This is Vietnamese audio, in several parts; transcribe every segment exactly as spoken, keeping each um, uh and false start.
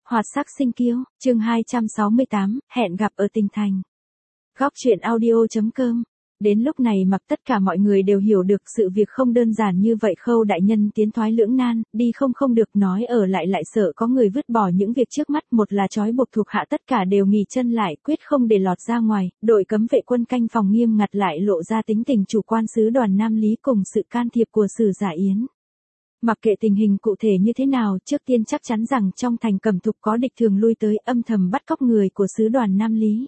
Hoạt sắc sinh kiêu, chương hai trăm sáu mươi tám, hẹn gặp ở Tinh Thành. Góc truyện audio chấm com. Đến lúc này mặc tất cả mọi người đều hiểu được sự việc không đơn giản như vậy. Khâu đại nhân tiến thoái lưỡng nan, đi không không được, nói ở lại lại sợ có người vứt bỏ những việc trước mắt. Một là trói buộc thuộc hạ tất cả đều nghỉ chân lại, quyết không để lọt ra ngoài. Đội cấm vệ quân canh phòng nghiêm ngặt lại lộ ra tính tình chủ quan sứ đoàn Nam Lý cùng sự can thiệp của Sử Giả Yến. Mặc kệ tình hình cụ thể như thế nào, trước tiên chắc chắn rằng trong thành Cẩm Thục có địch thường lui tới âm thầm bắt cóc người của sứ đoàn Nam Lý.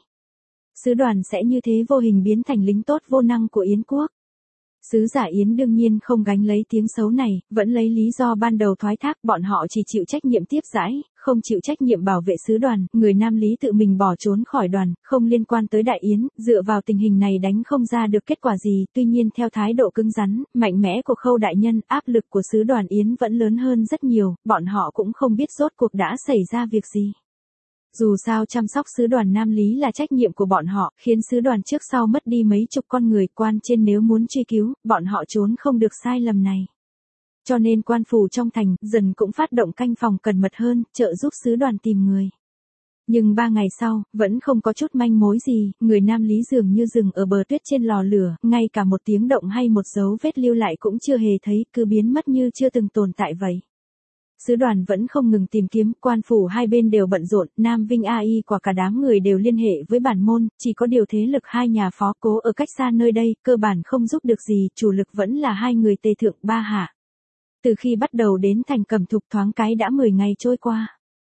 Sứ đoàn sẽ như thế vô hình biến thành lính tốt vô năng của Yến quốc. Sứ Giả Yến đương nhiên không gánh lấy tiếng xấu này, vẫn lấy lý do ban đầu thoái thác, bọn họ chỉ chịu trách nhiệm tiếp đãi, không chịu trách nhiệm bảo vệ sứ đoàn, người Nam Lý tự mình bỏ trốn khỏi đoàn, không liên quan tới Đại Yến, dựa vào tình hình này đánh không ra được kết quả gì, tuy nhiên theo thái độ cứng rắn, mạnh mẽ của Khâu đại nhân, áp lực của sứ đoàn Yến vẫn lớn hơn rất nhiều, bọn họ cũng không biết rốt cuộc đã xảy ra việc gì. Dù sao chăm sóc sứ đoàn Nam Lý là trách nhiệm của bọn họ, khiến sứ đoàn trước sau mất đi mấy chục con người, quan trên nếu muốn truy cứu, bọn họ trốn không được sai lầm này. Cho nên quan phủ trong thành, dần cũng phát động canh phòng cẩn mật hơn, trợ giúp sứ đoàn tìm người. Nhưng ba ngày sau, vẫn không có chút manh mối gì, người Nam Lý dường như dừng ở bờ tuyết trên lò lửa, ngay cả một tiếng động hay một dấu vết lưu lại cũng chưa hề thấy, cứ biến mất như chưa từng tồn tại vậy. Sứ đoàn vẫn không ngừng tìm kiếm, quan phủ hai bên đều bận rộn, Nam Vinh A I quả cả đám người đều liên hệ với bản môn, chỉ có điều thế lực hai nhà phó cố ở cách xa nơi đây, cơ bản không giúp được gì, chủ lực vẫn là hai người Tề Thượng Ba Hạ. Từ khi bắt đầu đến thành Cẩm Thục thoáng cái đã mười ngày trôi qua.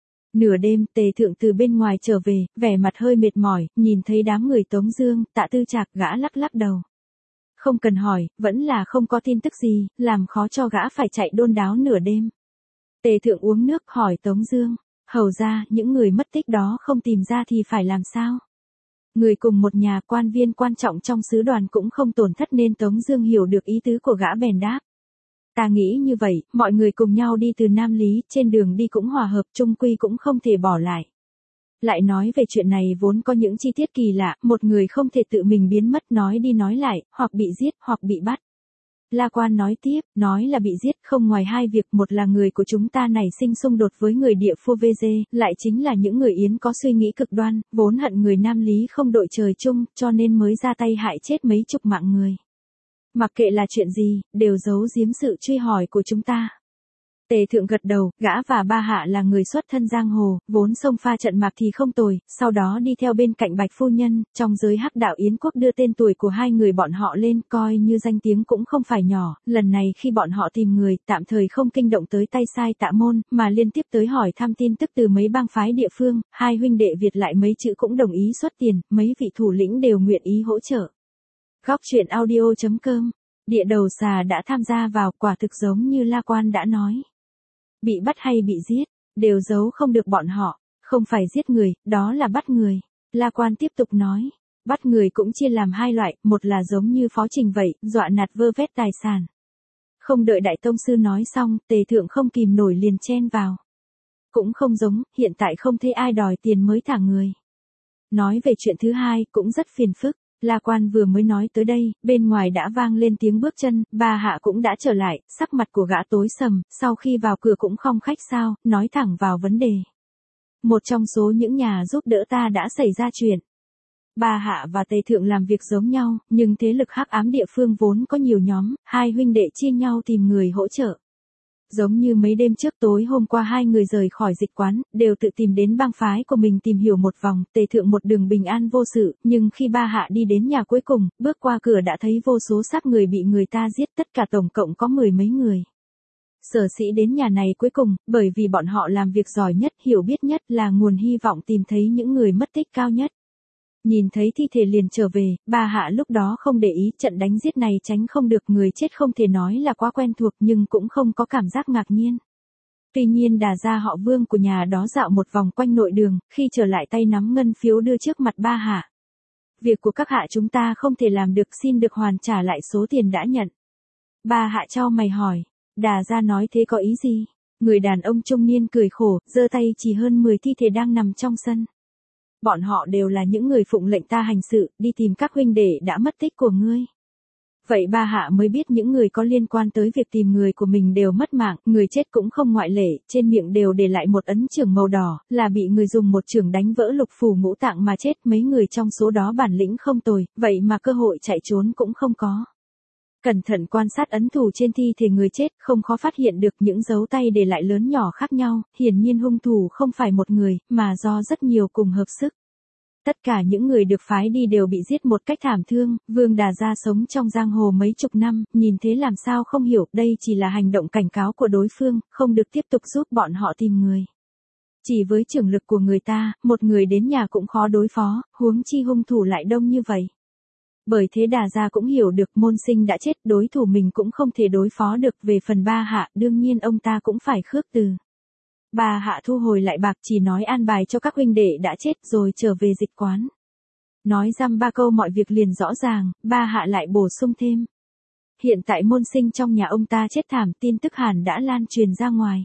Nửa đêm, Tề Thượng từ bên ngoài trở về, vẻ mặt hơi mệt mỏi, nhìn thấy đám người Tống Dương, Tạ Tư Trạc, gã lắc lắc đầu. Không cần hỏi, vẫn là không có tin tức gì, làm khó cho gã phải chạy đôn đáo nửa đêm. Tề Thượng uống nước hỏi Tống Dương, hầu ra, những người mất tích đó không tìm ra thì phải làm sao? Người cùng một nhà, quan viên quan trọng trong sứ đoàn cũng không tổn thất, nên Tống Dương hiểu được ý tứ của gã bèn đáp. Ta nghĩ như vậy, mọi người cùng nhau đi từ Nam Lý, trên đường đi cũng hòa hợp, chung quy cũng không thể bỏ lại. Lại nói về chuyện này vốn có những chi tiết kỳ lạ, một người không thể tự mình biến mất, nói đi nói lại, hoặc bị giết, hoặc bị bắt. La Quan nói tiếp, nói là bị giết không ngoài hai việc, một là người của chúng ta nảy sinh xung đột với người địa phu vê giê, lại chính là những người Yến có suy nghĩ cực đoan, vốn hận người Nam Lý không đội trời chung, cho nên mới ra tay hại chết mấy chục mạng người. Mặc kệ là chuyện gì, đều giấu giếm sự truy hỏi của chúng ta. Tề Thượng gật đầu, gã và Ba Hạ là người xuất thân giang hồ, vốn xông pha trận mạc thì không tồi, sau đó đi theo bên cạnh Bạch phu nhân, trong giới hắc đạo Yến quốc đưa tên tuổi của hai người bọn họ lên, coi như danh tiếng cũng không phải nhỏ, lần này khi bọn họ tìm người, tạm thời không kinh động tới tay sai Tạ Môn, mà liên tiếp tới hỏi thăm tin tức từ mấy bang phái địa phương, hai huynh đệ Việt lại mấy chữ cũng đồng ý xuất tiền, mấy vị thủ lĩnh đều nguyện ý hỗ trợ. Góc truyện audio chấm com. Địa đầu xà đã tham gia vào, quả thực giống như La Quan đã nói. Bị bắt hay bị giết, đều giấu không được bọn họ, không phải giết người, đó là bắt người. La Quan tiếp tục nói, bắt người cũng chia làm hai loại, một là giống như Phó Trình vậy, dọa nạt vơ vét tài sản. Không đợi Đại Tông Sư nói xong, Tề Thượng không kìm nổi liền chen vào. Cũng không giống, hiện tại không thấy ai đòi tiền mới thả người. Nói về chuyện thứ hai, cũng rất phiền phức. La Quan vừa mới nói tới đây, bên ngoài đã vang lên tiếng bước chân, Ba Hạ cũng đã trở lại, sắc mặt của gã tối sầm, sau khi vào cửa cũng không khách sao, nói thẳng vào vấn đề. Một trong số những nhà giúp đỡ ta đã xảy ra chuyện. Ba Hạ và Tề Thượng làm việc giống nhau, nhưng thế lực hắc ám địa phương vốn có nhiều nhóm, hai huynh đệ chia nhau tìm người hỗ trợ. Giống như mấy đêm trước tối hôm qua hai người rời khỏi dịch quán, đều tự tìm đến bang phái của mình tìm hiểu một vòng, Tề Thượng một đường bình an vô sự, nhưng khi Ba Hạ đi đến nhà cuối cùng, bước qua cửa đã thấy vô số xác người bị người ta giết, tất cả tổng cộng có mười mấy người. Sở dĩ đến nhà này cuối cùng, bởi vì bọn họ làm việc giỏi nhất, hiểu biết nhất, là nguồn hy vọng tìm thấy những người mất tích cao nhất. Nhìn thấy thi thể liền trở về, Ba Hạ lúc đó không để ý, trận đánh giết này tránh không được, người chết không thể nói là quá quen thuộc nhưng cũng không có cảm giác ngạc nhiên. Tuy nhiên đà gia họ Vương của nhà đó dạo một vòng quanh nội đường, khi trở lại tay nắm ngân phiếu đưa trước mặt Ba Hạ. Việc của các hạ chúng ta không thể làm được, xin được hoàn trả lại số tiền đã nhận. Ba Hạ chau mày hỏi, đà gia nói thế có ý gì? Người đàn ông trung niên cười khổ, giơ tay chỉ hơn mười thi thể đang nằm trong sân. Bọn họ đều là những người phụng lệnh ta hành sự, đi tìm các huynh đệ đã mất tích của ngươi. Vậy ba hạ mới biết những người có liên quan tới việc tìm người của mình đều mất mạng, người chết cũng không ngoại lệ, trên miệng đều để lại một ấn chưởng màu đỏ, là bị người dùng một chưởng đánh vỡ lục phủ ngũ tạng mà chết, mấy người trong số đó bản lĩnh không tồi, vậy mà cơ hội chạy trốn cũng không có. Cẩn thận quan sát ấn thủ trên thi thể người chết, không khó phát hiện được những dấu tay để lại lớn nhỏ khác nhau, hiển nhiên hung thủ không phải một người, mà do rất nhiều cùng hợp sức. Tất cả những người được phái đi đều bị giết một cách thảm thương, Vương Đà Gia sống trong giang hồ mấy chục năm, nhìn thế làm sao không hiểu, đây chỉ là hành động cảnh cáo của đối phương, không được tiếp tục giúp bọn họ tìm người. Chỉ với trưởng lực của người ta, một người đến nhà cũng khó đối phó, huống chi hung thủ lại đông như vậy. Bởi thế Đà Gia cũng hiểu được môn sinh đã chết, đối thủ mình cũng không thể đối phó được, về phần ba hạ, đương nhiên ông ta cũng phải khước từ. Bà hạ thu hồi lại bạc, chỉ nói an bài cho các huynh đệ đã chết rồi trở về dịch quán. Nói dăm ba câu mọi việc liền rõ ràng, ba hạ lại bổ sung thêm. Hiện tại môn sinh trong nhà ông ta chết thảm, tin tức hẳn đã lan truyền ra ngoài.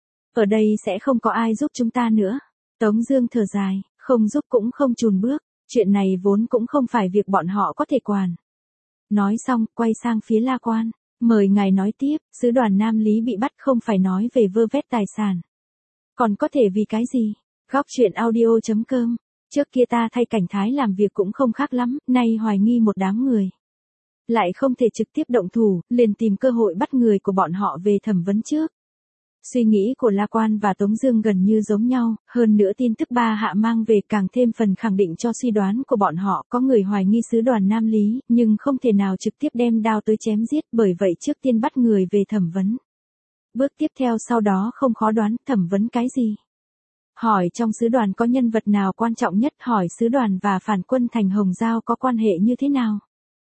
Ở đây sẽ không có ai giúp chúng ta nữa. Tống Dương thở dài, không giúp cũng không chùn bước, chuyện này vốn cũng không phải việc bọn họ có thể quản. Nói xong, quay sang phía La Quan, mời ngài nói tiếp, sứ đoàn Nam Lý bị bắt không phải nói về vơ vét tài sản. Còn có thể vì cái gì? Góc truyện audio chấm com. Trước kia ta thay cảnh thái làm việc cũng không khác lắm, nay hoài nghi một đám người. Lại không thể trực tiếp động thủ, liền tìm cơ hội bắt người của bọn họ về thẩm vấn trước. Suy nghĩ của La Quan và Tống Dương gần như giống nhau, hơn nữa tin tức ba hạ mang về càng thêm phần khẳng định cho suy đoán của bọn họ, có người hoài nghi sứ đoàn Nam Lý, nhưng không thể nào trực tiếp đem đao tới chém giết, bởi vậy trước tiên bắt người về thẩm vấn. Bước tiếp theo sau đó không khó đoán, thẩm vấn cái gì? Hỏi trong sứ đoàn có nhân vật nào quan trọng nhất, hỏi sứ đoàn và phản quân thành Hồng Giao có quan hệ như thế nào?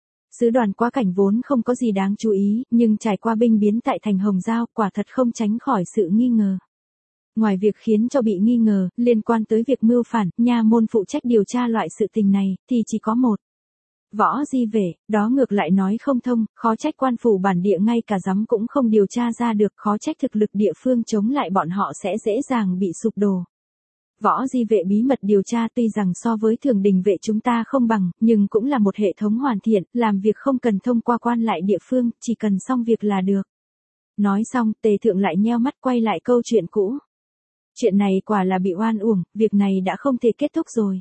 Sứ đoàn quá cảnh vốn không có gì đáng chú ý, nhưng trải qua binh biến tại thành Hồng Giao, quả thật không tránh khỏi sự nghi ngờ. Ngoài việc khiến cho bị nghi ngờ, liên quan tới việc mưu phản, nha môn phụ trách điều tra loại sự tình này, thì chỉ có một. Võ Di Vệ, đó ngược lại nói không thông, khó trách quan phủ bản địa ngay cả giám cũng không điều tra ra được, khó trách thực lực địa phương chống lại bọn họ sẽ dễ dàng bị sụp đổ. Võ Di Vệ bí mật điều tra tuy rằng so với thường đình vệ chúng ta không bằng, nhưng cũng là một hệ thống hoàn thiện, làm việc không cần thông qua quan lại địa phương, chỉ cần xong việc là được. Nói xong, Tề Thượng lại nheo mắt quay lại câu chuyện cũ. Chuyện này quả là bị oan uổng, việc này đã không thể kết thúc rồi.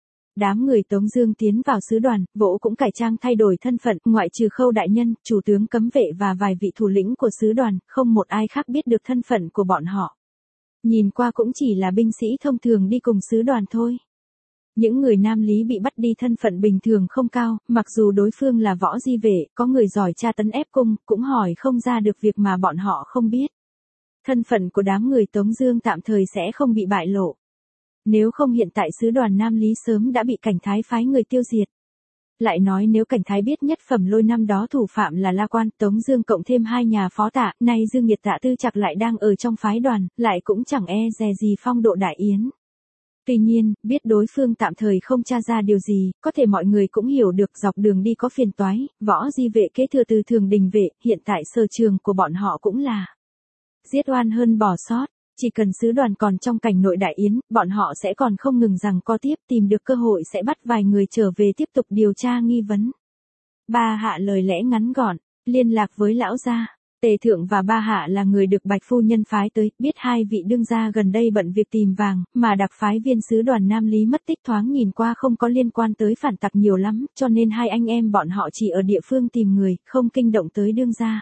Đám người Tống Dương tiến vào sứ đoàn, vỗ cũng cải trang thay đổi thân phận, ngoại trừ Khâu đại nhân, chủ tướng cấm vệ và vài vị thủ lĩnh của sứ đoàn, không một ai khác biết được thân phận của bọn họ. Nhìn qua cũng chỉ là binh sĩ thông thường đi cùng sứ đoàn thôi. Những người Nam Lý bị bắt đi thân phận bình thường không cao, mặc dù đối phương là Võ Di Vệ, có người giỏi tra tấn ép cung, cũng hỏi không ra được việc mà bọn họ không biết. Thân phận của đám người Tống Dương tạm thời sẽ không bị bại lộ. Nếu không hiện tại sứ đoàn Nam Lý sớm đã bị cảnh thái phái người tiêu diệt. Lại nói nếu cảnh thái biết nhất phẩm lôi năm đó thủ phạm là La Quan, Tống Dương cộng thêm hai nhà phó tạ, nay Dương Nhiệt Tạ Tư Trạc lại đang ở trong phái đoàn, lại cũng chẳng e dè gì phong độ đại yến. Tuy nhiên, biết đối phương tạm thời không tra ra điều gì, có thể mọi người cũng hiểu được dọc đường đi có phiền toái, Võ Di Vệ kế thừa từ thường đình vệ, hiện tại sở trường của bọn họ cũng là giết oan hơn bỏ sót. Chỉ cần sứ đoàn còn trong cảnh nội đại yến, bọn họ sẽ còn không ngừng rằng co tiếp, tìm được cơ hội sẽ bắt vài người trở về tiếp tục điều tra nghi vấn. Ba hạ lời lẽ ngắn gọn, liên lạc với lão gia. Tề Thượng và ba hạ là người được Bạch phu nhân phái tới, biết hai vị đương gia gần đây bận việc tìm vàng, mà đặc phái viên sứ đoàn Nam Lý mất tích thoáng nhìn qua không có liên quan tới phản tặc nhiều lắm, cho nên hai anh em bọn họ chỉ ở địa phương tìm người, không kinh động tới đương gia.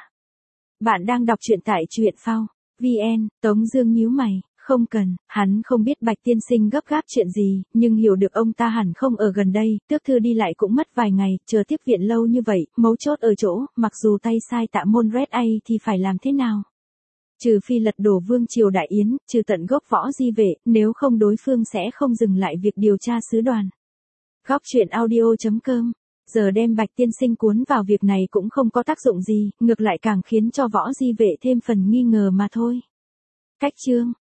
Bạn đang đọc truyện tại truyện phao vê en, Tống Dương nhíu mày, không cần, hắn không biết Bạch tiên sinh gấp gáp chuyện gì, nhưng hiểu được ông ta hẳn không ở gần đây, tước thư đi lại cũng mất vài ngày, chờ tiếp viện lâu như vậy, mấu chốt ở chỗ, mặc dù tay sai tạ môn Red A thì phải làm thế nào? Trừ phi lật đổ vương triều đại yến, trừ tận gốc Võ Di Vệ, nếu không đối phương sẽ không dừng lại việc điều tra sứ đoàn. Góc truyện audio chấm com. Giờ đem Bạch tiên sinh cuốn vào việc này cũng không có tác dụng gì, ngược lại càng khiến cho Võ Di Vệ thêm phần nghi ngờ mà thôi. Cách chương